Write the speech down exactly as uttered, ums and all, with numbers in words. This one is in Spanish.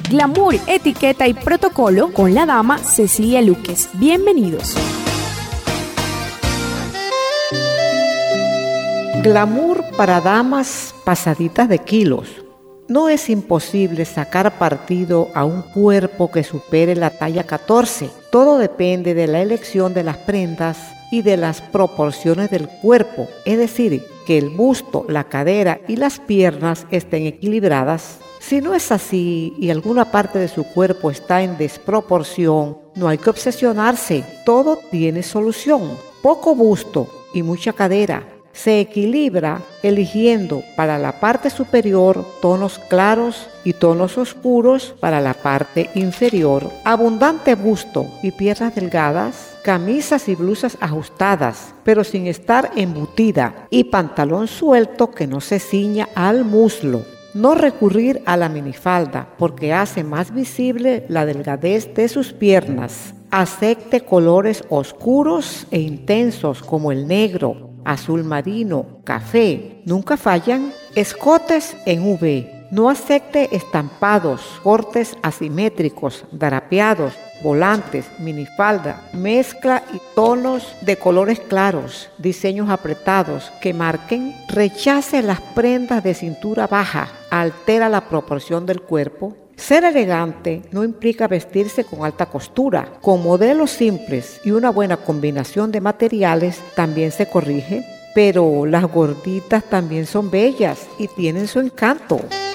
Glamour, etiqueta y protocolo con la dama Cecilia Luques. Bienvenidos. Glamour para damas pasaditas de kilos. No es imposible sacar partido a un cuerpo que supere la talla catorce. Todo depende de la elección de las prendas y de las proporciones del cuerpo, es decir, que el busto, la cadera y las piernas estén equilibradas. Si no es así y alguna parte de su cuerpo está en desproporción, no hay que obsesionarse, todo tiene solución. Poco busto y mucha cadera. Se equilibra eligiendo para la parte superior tonos claros y tonos oscuros para la parte inferior, abundante busto y piernas delgadas, camisas y blusas ajustadas, pero sin estar embutida, y pantalón suelto que no se ciña al muslo. No recurrir a la minifalda porque hace más visible la delgadez de sus piernas. Acepte colores oscuros e intensos como el negro, azul marino, café. Nunca fallan. Escotes en V. No acepte estampados, cortes asimétricos, drapeados, volantes, minifalda, mezcla y tonos de colores claros, diseños apretados que marquen. Rechace las prendas de cintura baja, altera la proporción del cuerpo. Ser elegante no implica vestirse con alta costura. Con modelos simples y una buena combinación de materiales también se corrige, pero las gorditas también son bellas y tienen su encanto.